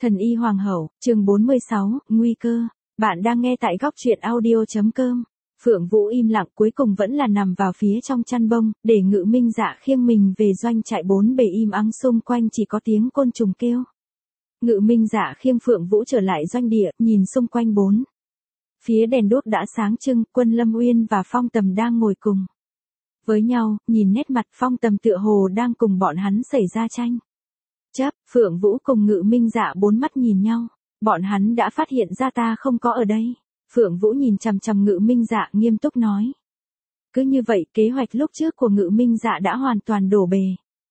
Thần y hoàng hậu, chương 46, nguy cơ. Bạn đang nghe tại góc truyện audio.com. Phượng Vũ im lặng cuối cùng vẫn là nằm vào phía trong chăn bông, để Ngự Minh Dạ khiêng mình về doanh trại. Bốn bề im ắng, xung quanh chỉ có tiếng côn trùng kêu. Ngự Minh Dạ khiêng Phượng Vũ trở lại doanh địa, nhìn xung quanh bốn phía đèn đuốc đã sáng trưng, Quân Lâm Uyên và Phong Tầm đang ngồi cùng với nhau, nhìn nét mặt Phong Tầm tựa hồ đang cùng bọn hắn xảy ra tranh chấp. Phượng Vũ cùng Ngự Minh Dạ bốn mắt nhìn nhau, bọn hắn đã phát hiện ra ta không có ở đây. Phượng Vũ nhìn chằm chằm Ngự Minh Dạ nghiêm túc nói. Cứ như vậy, kế hoạch lúc trước của Ngự Minh Dạ đã hoàn toàn đổ bể.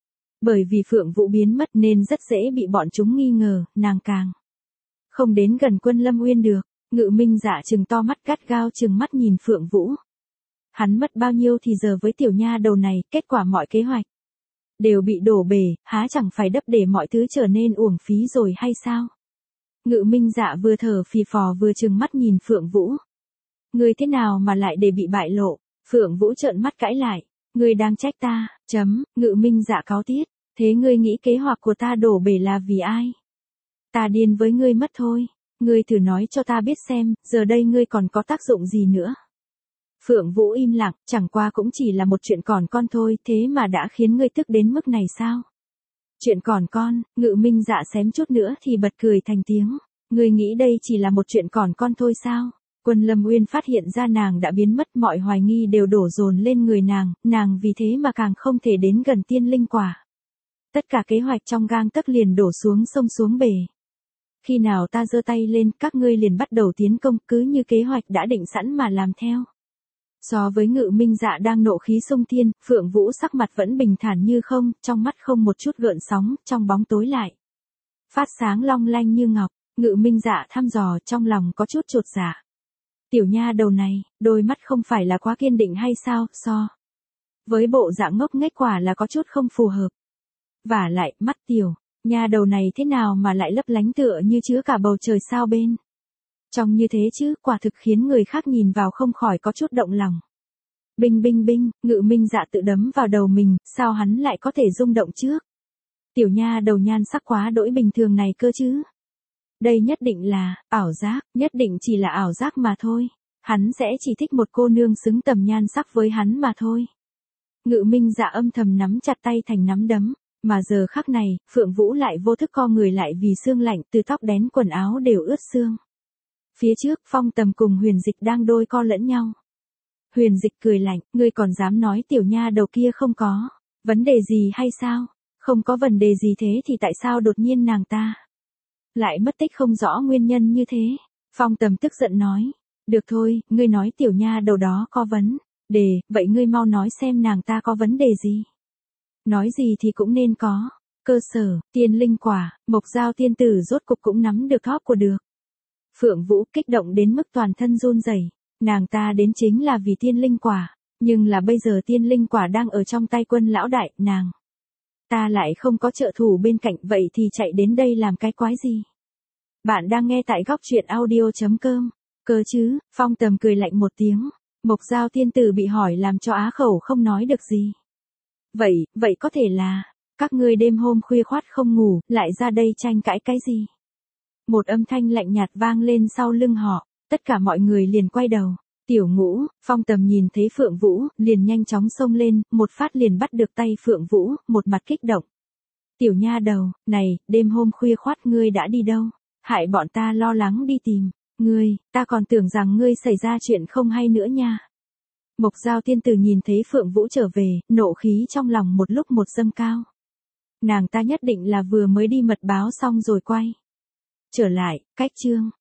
Bởi vì Phượng Vũ biến mất nên rất dễ bị bọn chúng nghi ngờ, nàng càng không đến gần Quân Lâm Uyên được. Ngự Minh Dạ trừng to mắt, gắt gao trừng mắt nhìn Phượng Vũ. Hắn mất bao nhiêu thì giờ với tiểu nha đầu này, kết quả mọi kế hoạch đều bị đổ bể, há chẳng phải đắp để mọi thứ trở nên uổng phí rồi hay sao? Ngự Minh Dạ vừa thở phì phò vừa trừng mắt nhìn Phượng Vũ. Ngươi thế nào mà lại để bị bại lộ? Phượng Vũ trợn mắt cãi lại. Ngươi đang trách ta, Ngự Minh Dạ cáu tiết. Thế ngươi nghĩ kế hoạch của ta đổ bể là vì ai? Ta điên với ngươi mất thôi. Ngươi thử nói cho ta biết xem, giờ đây ngươi còn có tác dụng gì nữa? Phượng Vũ im lặng, chẳng qua cũng chỉ là một chuyện còn con thôi, thế mà đã khiến ngươi tức đến mức này sao? Chuyện còn con, Ngự Minh Dạ xém chút nữa thì bật cười thành tiếng. Ngươi nghĩ đây chỉ là một chuyện còn con thôi sao? Quân Lâm Uyên phát hiện ra nàng đã biến mất, mọi hoài nghi đều đổ dồn lên người nàng vì thế mà càng không thể đến gần tiên linh quả. Tất cả kế hoạch trong gang tấc liền đổ xuống sông xuống bể. Khi nào ta giơ tay lên, các ngươi liền bắt đầu tiến công, cứ như kế hoạch đã định sẵn mà làm theo. So với Ngự Minh Dạ đang nộ khí xung thiên, Phượng Vũ sắc mặt vẫn bình thản như không, trong mắt không một chút gợn sóng, trong bóng tối lại phát sáng long lanh như ngọc. Ngự Minh Dạ thăm dò, trong lòng có chút chột dạ. Tiểu nha đầu này, đôi mắt không phải là quá kiên định hay sao? So với bộ dạng ngốc nghếch quả là có chút không phù hợp. Vả lại, mắt tiểu nha đầu này thế nào mà lại lấp lánh tựa như chứa cả bầu trời sao bên trong như thế chứ, quả thực khiến người khác nhìn vào không khỏi có chút động lòng. Binh binh binh, Ngự Minh Dạ tự đấm vào đầu mình, sao hắn lại có thể rung động trước? Tiểu nha đầu nhan sắc quá đỗi bình thường này cơ chứ. Đây nhất định là ảo giác, nhất định chỉ là ảo giác mà thôi. Hắn sẽ chỉ thích một cô nương xứng tầm nhan sắc với hắn mà thôi. Ngự Minh Dạ âm thầm nắm chặt tay thành nắm đấm. Mà giờ khắc này, Phượng Vũ lại vô thức co người lại vì sương lạnh, từ tóc đến quần áo đều ướt sương. Phía trước, Phong Tầm cùng Huyền Dịch đang đôi co lẫn nhau. Huyền Dịch cười lạnh, ngươi còn dám nói tiểu nha đầu kia không có vấn đề gì hay sao? Không có vấn đề gì thế thì tại sao đột nhiên nàng ta lại mất tích không rõ nguyên nhân như thế? Phong Tầm tức giận nói, được thôi, ngươi nói tiểu nha đầu đó có vấn đề, vậy ngươi mau nói xem nàng ta có vấn đề gì? Nói gì thì cũng nên có cơ sở. Tiên linh quả, Mộc Giao tiên tử rốt cục cũng nắm được thóp của được. Phượng Vũ kích động đến mức toàn thân run rẩy. Nàng ta đến chính là vì tiên linh quả, nhưng là bây giờ tiên linh quả đang ở trong tay Quân lão đại, nàng ta lại không có trợ thủ bên cạnh, vậy thì chạy đến đây làm cái quái gì? Bạn đang nghe tại góc truyện audio.com. Cơ chứ? Phong Tầm cười lạnh một tiếng. Mộc Giao tiên tử bị hỏi làm cho á khẩu không nói được gì. Vậy có thể là các ngươi đêm hôm khuya khoắt không ngủ, lại ra đây tranh cãi cái gì? Một âm thanh lạnh nhạt vang lên sau lưng họ, tất cả mọi người liền quay đầu. Tiểu Ngũ, Phong Tầm nhìn thấy Phượng Vũ, liền nhanh chóng xông lên, một phát liền bắt được tay Phượng Vũ, một mặt kích động. Tiểu nha đầu, này, đêm hôm khuya khoắt ngươi đã đi đâu? Hại bọn ta lo lắng đi tìm ngươi, ta còn tưởng rằng ngươi xảy ra chuyện không hay nữa nha. Mộc Giao tiên tử nhìn thấy Phượng Vũ trở về, nộ khí trong lòng một lúc một dâng cao. Nàng ta nhất định là vừa mới đi mật báo xong rồi quay trở lại, cách chương